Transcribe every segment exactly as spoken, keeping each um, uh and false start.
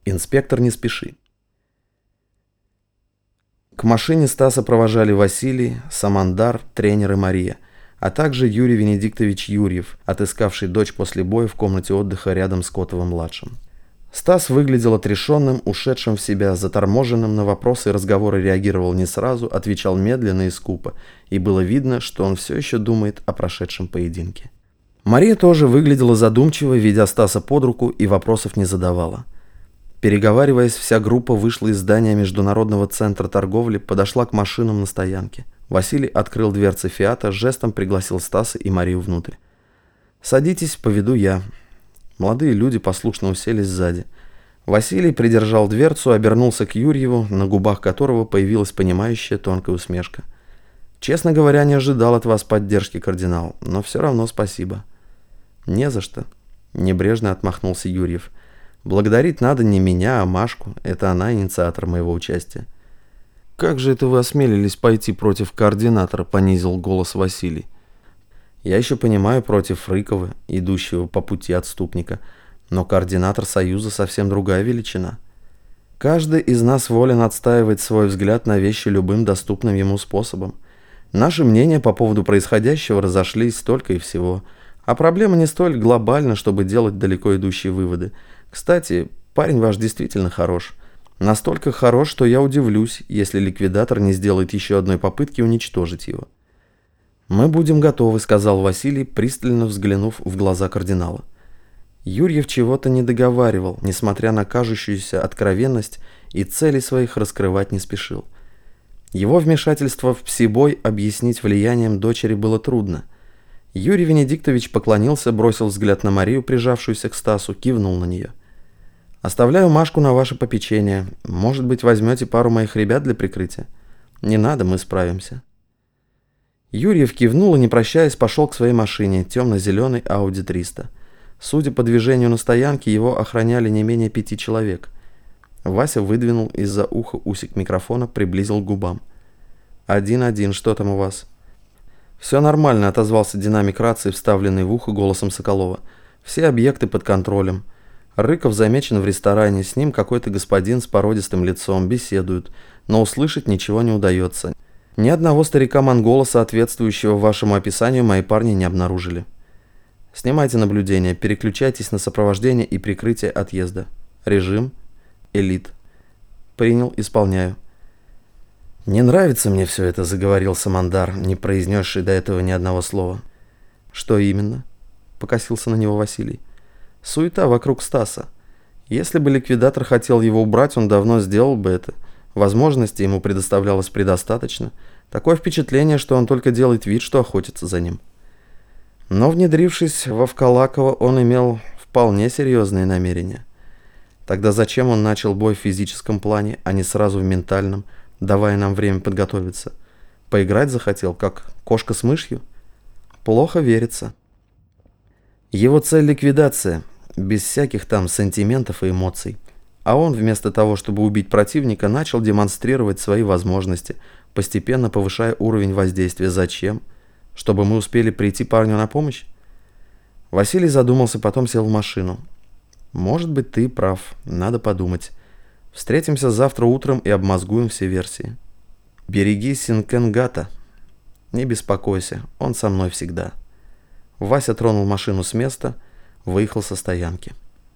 Инспектор, не спеши. К машине Стаса провожали Василий, Самандар, тренер и Мария, а также Юрий Венедиктович Юрьев, отыскавший дочь после боя в комнате отдыха рядом с Котовым-младшим. Стас выглядел отрешенным, ушедшим в себя, заторможенным, на вопросы и разговоры реагировал не сразу, отвечал медленно и скупо, и было видно, что он все еще думает о прошедшем поединке. Мария тоже выглядела задумчиво, ведя Стаса под руку, и вопросов не задавала. Переговариваясь, вся группа вышла из здания Международного центра торговли, подошла к машинам на стоянке. Василий открыл дверцы «Фиата», жестом пригласил Стаса и Марию внутрь. «Садитесь, поведу я». Молодые люди послушно уселись сзади. Василий придержал дверцу, обернулся к Юрьеву, на губах которого появилась понимающая тонкая усмешка. «Честно говоря, не ожидал от вас поддержки, кардинал, но все равно спасибо». «Не за что», — небрежно отмахнулся Юрьев. «Благодарить надо не меня, а Машку. Это она инициатор моего участия». «Как же это вы осмелились пойти против координатора?» — понизил голос Василий. «Я еще понимаю против Рыкова, идущего по пути отступника, но координатор Союза совсем другая величина. Каждый из нас волен отстаивать свой взгляд на вещи любым доступным ему способом. Наши мнения по поводу происходящего разошлись только и всего, а проблема не столь глобальна, чтобы делать далеко идущие выводы. Кстати, парень ваш действительно хорош. Настолько хорош, что я удивлюсь, если ликвидатор не сделает еще одной попытки уничтожить его». «Мы будем готовы», — сказал Василий, пристально взглянув в глаза кардинала. Юрьев чего-то не договаривал, несмотря на кажущуюся откровенность, и целей своих раскрывать не спешил. Его вмешательство в псибой объяснить влиянием дочери было трудно. Юрий Венедиктович поклонился, бросил взгляд на Марию, прижавшуюся к Стасу, кивнул на нее. «Оставляю Машку на ваше попечение. Может быть, возьмете пару моих ребят для прикрытия? Не надо, мы справимся». Юрьев кивнул и, не прощаясь, пошел к своей машине, темно-зеленый Ауди триста. Судя по движению на стоянке, его охраняли не менее пяти человек. Вася выдвинул из-за уха усик микрофона, приблизил к губам. «Один-один, что там у вас?» «Все нормально», — отозвался динамик рации, вставленный в ухо голосом Соколова. «Все объекты под контролем. Рыков замечен в ресторане, с ним какой-то господин с породистым лицом, беседуют, но услышать ничего не удается. Ни одного старика-монгола, соответствующего вашему описанию, мои парни не обнаружили. Снимайте наблюдение, переключайтесь на сопровождение и прикрытие отъезда. Режим. Элит. Принял, исполняю». «Не нравится мне все это», — заговорил Самандар, не произнесший до этого ни одного слова. «Что именно?» — покосился на него Василий. «Суета вокруг Стаса. Если бы ликвидатор хотел его убрать, он давно сделал бы это. Возможностей ему предоставлялось предостаточно. Такое впечатление, что он только делает вид, что охотится за ним». Но, внедрившись во Вколакова, он имел вполне серьезные намерения. Тогда зачем он начал бой в физическом плане, а не сразу в ментальном, давая нам время подготовиться? Поиграть захотел, как кошка с мышью? Плохо верится. Его цель — ликвидация, без всяких там сантиментов и эмоций. А он, вместо того, чтобы убить противника, начал демонстрировать свои возможности, постепенно повышая уровень воздействия. Зачем? Чтобы мы успели прийти парню на помощь? Василий задумался, потом сел в машину. «Может быть, ты прав. Надо подумать. Встретимся завтра утром и обмозгуем все версии. Береги Синкенгата. Не беспокойся, он со мной всегда». Вася тронул машину с места, выехал со стоянки.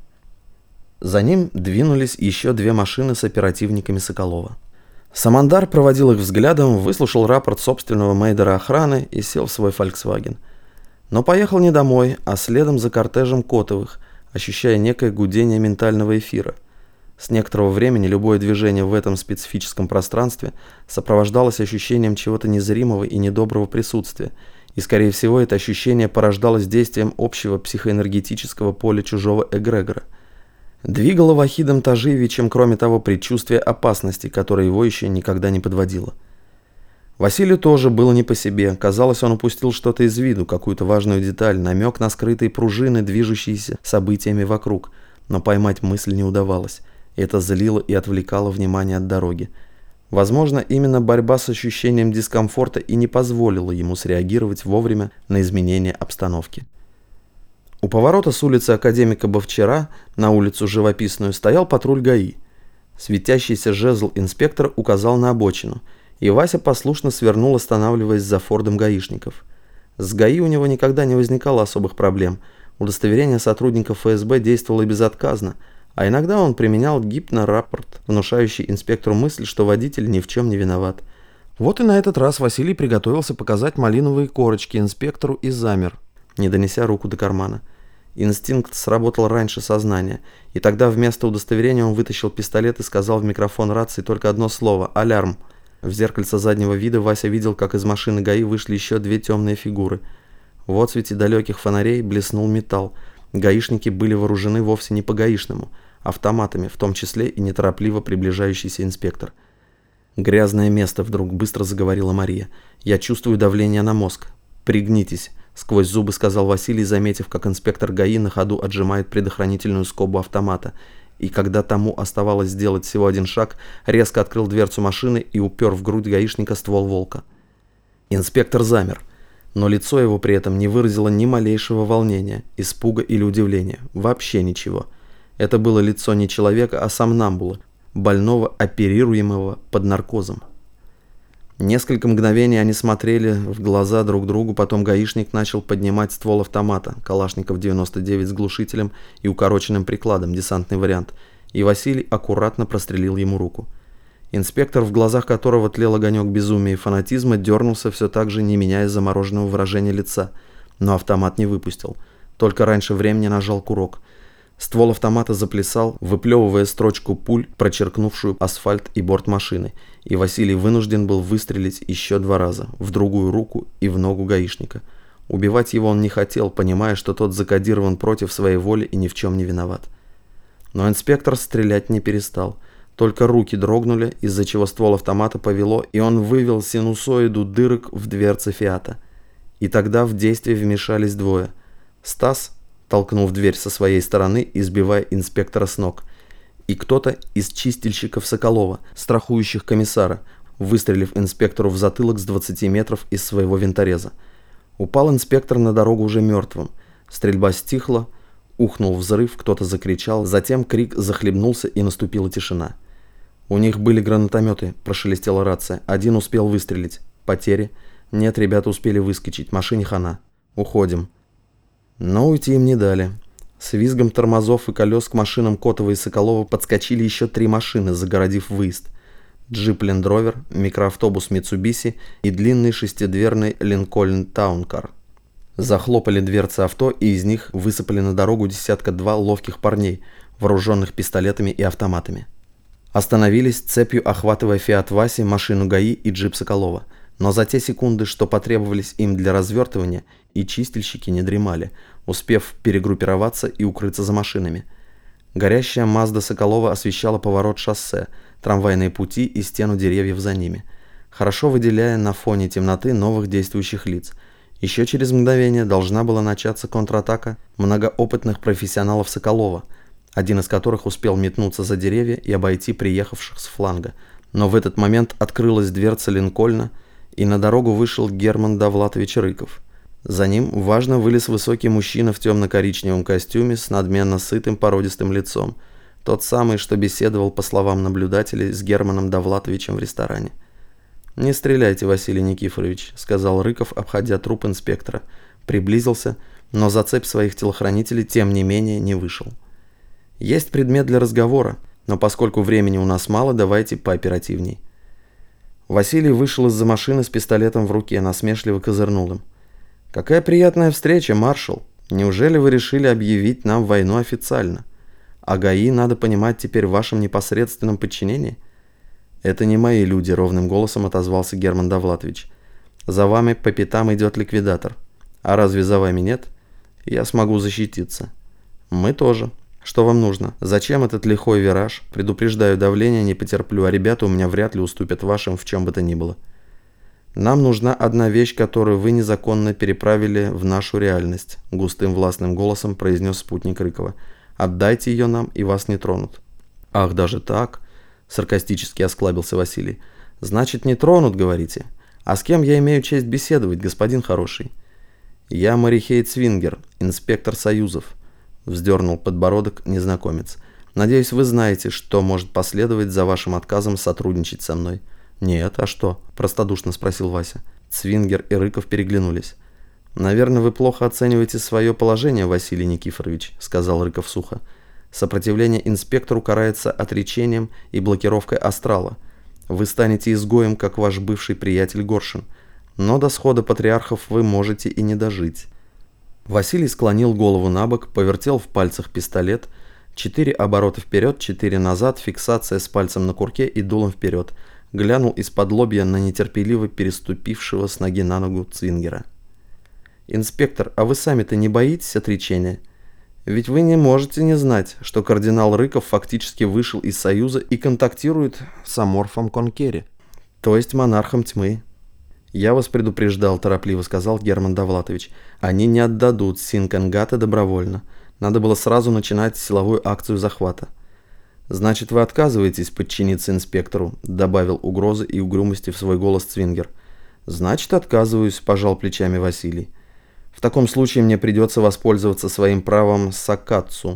За ним двинулись еще две машины с оперативниками Соколова. Самандар проводил их взглядом, выслушал рапорт собственного мейдера охраны и сел в свой «Фольксваген». Но поехал не домой, а следом за кортежем Котовых, ощущая некое гудение ментального эфира. С некоторого времени любое движение в этом специфическом пространстве сопровождалось ощущением чего-то незримого и недоброго присутствия, и, скорее всего, это ощущение порождалось действием общего психоэнергетического поля чужого эгрегора. Двигало Вахидом Тажиевичем, кроме того, предчувствие опасности, которое его еще никогда не подводило. Василию тоже было не по себе. Казалось, он упустил что-то из виду, какую-то важную деталь, намек на скрытые пружины, движущиеся событиями вокруг, но поймать мысль не удавалось. Это злило и отвлекало внимание от дороги. Возможно, именно борьба с ощущением дискомфорта и не позволила ему среагировать вовремя на изменение обстановки. У поворота с улицы Академика Бовчара на улицу Живописную стоял патруль ГАИ. Светящийся жезл инспектора указал на обочину, и Вася послушно свернул, останавливаясь за фордом гаишников. С ГАИ у него никогда не возникало особых проблем. Удостоверение сотрудников ФСБ действовало безотказно, а иногда он применял гипнорапорт, внушающий инспектору мысль, что водитель ни в чем не виноват. Вот и на этот раз Василий приготовился показать малиновые корочки инспектору и замер, не донеся руку до кармана. Инстинкт сработал раньше сознания, и тогда вместо удостоверения он вытащил пистолет и сказал в микрофон рации только одно слово «Алярм». В зеркальце заднего вида Вася видел, как из машины ГАИ вышли еще две темные фигуры. В отсвете далеких фонарей блеснул металл. Гаишники были вооружены вовсе не по-гаишному, автоматами, в том числе и неторопливо приближающийся инспектор. «Грязное место», — вдруг быстро заговорила Мария. «Я чувствую давление на мозг. Пригнитесь», — сквозь зубы сказал Василий, заметив, как инспектор ГАИ на ходу отжимает предохранительную скобу автомата. И когда тому оставалось сделать всего один шаг, резко открыл дверцу машины и упер в грудь гаишника ствол «Волка». Инспектор замер, но лицо его при этом не выразило ни малейшего волнения, испуга или удивления. Вообще ничего. Это было лицо не человека, а сомнамбула, больного, оперируемого под наркозом. Несколько мгновений они смотрели в глаза друг другу, потом гаишник начал поднимать ствол автомата, Калашников девяносто девять с глушителем и укороченным прикладом, десантный вариант, и Василий аккуратно прострелил ему руку. Инспектор, в глазах которого тлел огонек безумия и фанатизма, дернулся все так же, не меняя замороженного выражения лица, но автомат не выпустил, только раньше времени нажал курок. Ствол автомата заплясал, выплевывая строчку пуль, прочеркнувшую асфальт и борт машины, и Василий вынужден был выстрелить еще два раза, в другую руку и в ногу гаишника. Убивать его он не хотел, понимая, что тот закодирован против своей воли и ни в чем не виноват. Но инспектор стрелять не перестал, только руки дрогнули, из-за чего ствол автомата повело, и он вывел синусоиду дырок в дверце «Фиата». И тогда в действие вмешались двое. Стас, толкнув дверь со своей стороны, избивая инспектора с ног, и кто-то из чистильщиков Соколова, страхующих комиссара, выстрелив инспектору в затылок с двадцати метров из своего винтореза. Упал инспектор на дорогу уже мертвым. Стрельба стихла, ухнул взрыв, кто-то закричал, затем крик захлебнулся и наступила тишина. «У них были гранатометы», – прошелестела рация. «Один успел выстрелить. Потери? Нет, ребята успели выскочить. Машине хана. Уходим». Но уйти им не дали. С визгом тормозов и колес к машинам Котова и Соколова подскочили еще три машины, загородив выезд. Джип Land Rover, микроавтобус Mitsubishi и длинный шестидверный Lincoln Town Car. Захлопали дверцы авто, и из них высыпали на дорогу десятка-два ловких парней, вооруженных пистолетами и автоматами. Остановились, цепью охватывая Фиат Васи, машину ГАИ и джип Соколова. Но за те секунды, что потребовались им для развертывания, и чистильщики не дремали, успев перегруппироваться и укрыться за машинами. Горящая Мазда Соколова освещала поворот шоссе, трамвайные пути и стену деревьев за ними, хорошо выделяя на фоне темноты новых действующих лиц. Еще через мгновение должна была начаться контратака многоопытных профессионалов Соколова, один из которых успел метнуться за деревья и обойти приехавших с фланга. Но в этот момент открылась дверца Линкольна, и на дорогу вышел Герман Довлатович Рыков. За ним важно вылез высокий мужчина в темно-коричневом костюме с надменно сытым породистым лицом, тот самый, что беседовал, по словам наблюдателей, с Германом Довлатовичем в ресторане. «Не стреляйте, Василий Никифорович», — сказал Рыков, обходя труп инспектора. Приблизился, но за цепь своих телохранителей, тем не менее, не вышел. «Есть предмет для разговора, но поскольку времени у нас мало, давайте пооперативней». Василий вышел из-за машины с пистолетом в руке, насмешливо козырнул им. «Какая приятная встреча, маршал! Неужели вы решили объявить нам войну официально? А ГАИ, надо понимать, теперь в вашем непосредственном подчинении?» «Это не мои люди», — ровным голосом отозвался Герман Довлатович. «За вами по пятам идет ликвидатор. А разве за вами нет? Я смогу защититься». «Мы тоже. Что вам нужно? Зачем этот лихой вираж? Предупреждаю, давление не потерплю, а ребята у меня вряд ли уступят вашим в чем бы то ни было. Нам нужна одна вещь, которую вы незаконно переправили в нашу реальность», — густым властным голосом произнес спутник Рыкова. «Отдайте ее нам, и вас не тронут». «Ах, даже так?» — саркастически осклабился Василий. «Значит, не тронут, говорите? А с кем я имею честь беседовать, господин хороший?» «Я Марихей Цвингер, инспектор Союзов», — вздернул подбородок незнакомец. «Надеюсь, вы знаете, что может последовать за вашим отказом сотрудничать со мной». «Нет, а что?» – простодушно спросил Вася. Цвингер и Рыков переглянулись. «Наверное, вы плохо оцениваете свое положение, Василий Никифорович», – сказал Рыков сухо. «Сопротивление инспектору карается отречением и блокировкой астрала. Вы станете изгоем, как ваш бывший приятель Горшин. Но до схода патриархов вы можете и не дожить». Василий склонил голову на бок, повертел в пальцах пистолет. Четыре оборота вперед, четыре назад, фиксация с пальцем на курке и дулом вперед. Глянул из-под лобья на нетерпеливо переступившего с ноги на ногу Цвингера. «Инспектор, а вы сами-то не боитесь отречения? Ведь вы не можете не знать, что кардинал Рыков фактически вышел из Союза и контактирует с Аморфом Конкери, то есть монархом тьмы». «Я вас предупреждал», – торопливо сказал Герман Довлатович. «Они не отдадут Синкангата добровольно. Надо было сразу начинать силовую акцию захвата». «Значит, вы отказываетесь подчиниться инспектору», – добавил угрозы и угрюмости в свой голос Цвингер. «Значит, отказываюсь», – пожал плечами Василий. «В таком случае мне придется воспользоваться своим правом саккацу».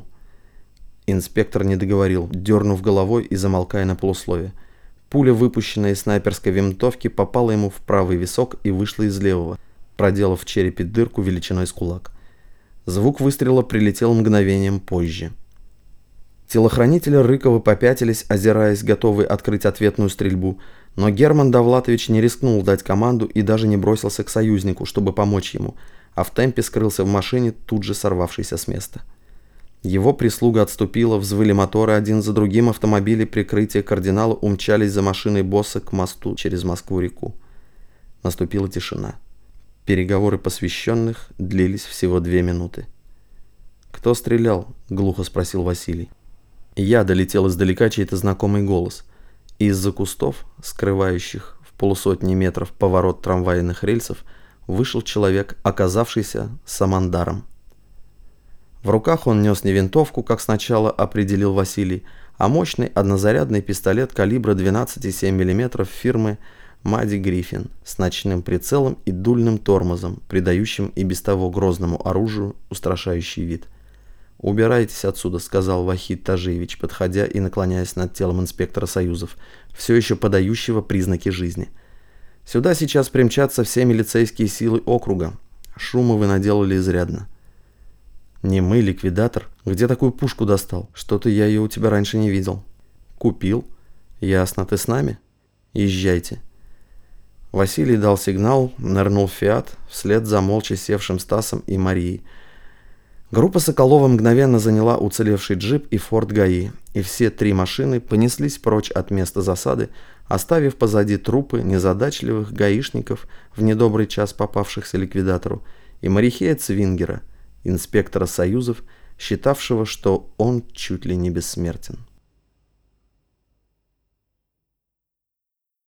Инспектор не договорил, дернув головой и замолкая на полуслове. Пуля, выпущенная из снайперской винтовки, попала ему в правый висок и вышла из левого, проделав в черепе дырку величиной с кулак. Звук выстрела прилетел мгновением позже. Телохранители Рыкова попятились, озираясь, готовые открыть ответную стрельбу, но Герман Довлатович не рискнул дать команду и даже не бросился к союзнику, чтобы помочь ему, а в темпе скрылся в машине, тут же сорвавшейся с места. Его прислуга отступила, взвыли моторы, один за другим автомобили прикрытия кардинала умчались за машиной босса к мосту через Москву-реку. Наступила тишина. Переговоры посвященных длились всего две минуты. «Кто стрелял?» – глухо спросил Василий. Я долетел издалека чей-то знакомый голос. Из-за кустов, скрывающих в полусотни метров поворот трамвайных рельсов, вышел человек, оказавшийся самандаром. В руках он нес не винтовку, как сначала определил Василий, а мощный однозарядный пистолет калибра двенадцать целых семь десятых мм фирмы Мади Гриффин с ночным прицелом и дульным тормозом, придающим и без того грозному оружию устрашающий вид. «Убирайтесь отсюда», — сказал Вахид Тажиевич, подходя и наклоняясь над телом инспектора Союзов, все еще подающего признаки жизни. «Сюда сейчас примчатся все милицейские силы округа. Шума вы наделали изрядно». «Не мы, ликвидатор. Где такую пушку достал? Что-то я ее у тебя раньше не видел». «Купил. Ясно, ты с нами? Езжайте». Василий дал сигнал, нырнул в «Фиат», вслед за молча севшим Стасом и Марией. Группа Соколова мгновенно заняла уцелевший джип и форт ГАИ, и все три машины понеслись прочь от места засады, оставив позади трупы незадачливых гаишников, в недобрый час попавшихся ликвидатору, и Марихея Цвингера, инспектора Союзов, считавшего, что он чуть ли не бессмертен.